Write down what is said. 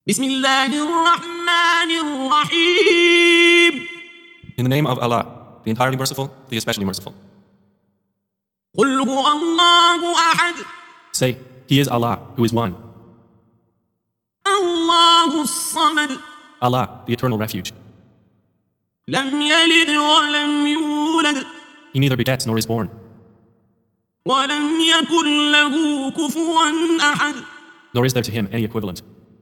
بسم الله الرحمن الرحيم. In the name of Allah, the entirely merciful, the especially merciful. قل هو الله أحد. Say, He is Allah, who is one. الله الصمد. Allah, the eternal refuge. لم يلد ولم يولد. He neither begets nor is born. ولم يكن له كفوا أحد. Nor is there to Him any equivalent.